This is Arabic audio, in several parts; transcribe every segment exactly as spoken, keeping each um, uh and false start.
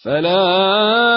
فلا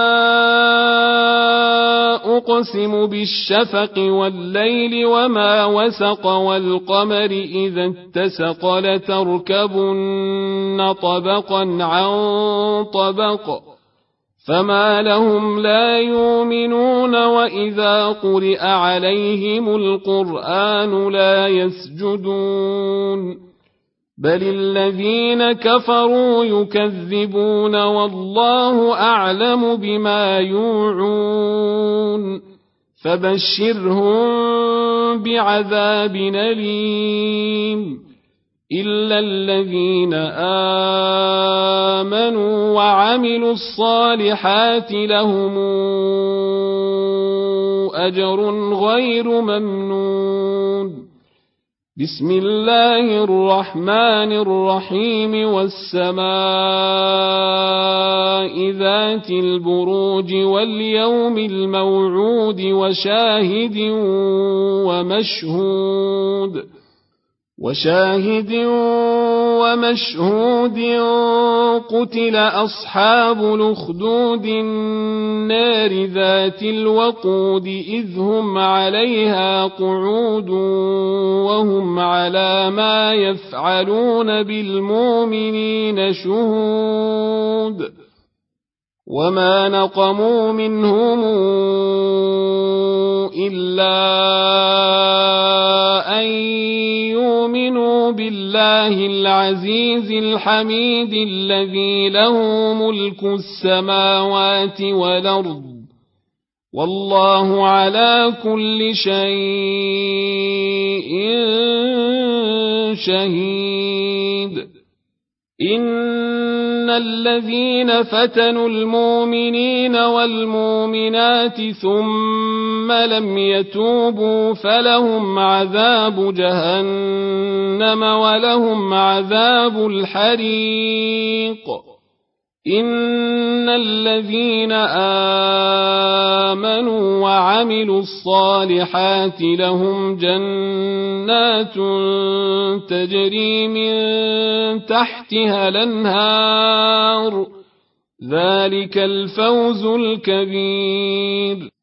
أقسم بالشفق والليل وما وسق والقمر إذا اتسق لتركبن طبقا عن طبق فما لهم لا يؤمنون وإذا قرئ عليهم القرآن لا يسجدون بل الذين كفروا يكذبون والله أعلم بما يوعون فبشرهم بعذاب أليم إلا الذين آمنوا وعملوا الصالحات لهم أجر غير ممنون بسم الله الرحمن الرحيم والسماء ذات البروج واليوم الموعود وشاهد ومشهود وشاهد ومشهود قتل أصحاب الأخدود النار ذات الوقود إذ هم عليها قعود وهم على ما يفعلون بالمؤمنين شهود وما نقموا منهم إلا أن يؤمنوا بالله العزيز الحميد الذي له ملك السماوات والأرض والله على كل شيء شهيد إن الذين فتنوا المؤمنين والمؤمنات ثم لم يتوبوا فلهم عذاب جهنم ولهم عذاب الحريق إن الذين آمنوا وعملوا الصالحات لهم جنات تجري من تحتها الأنهار ذلك الفوز الكبير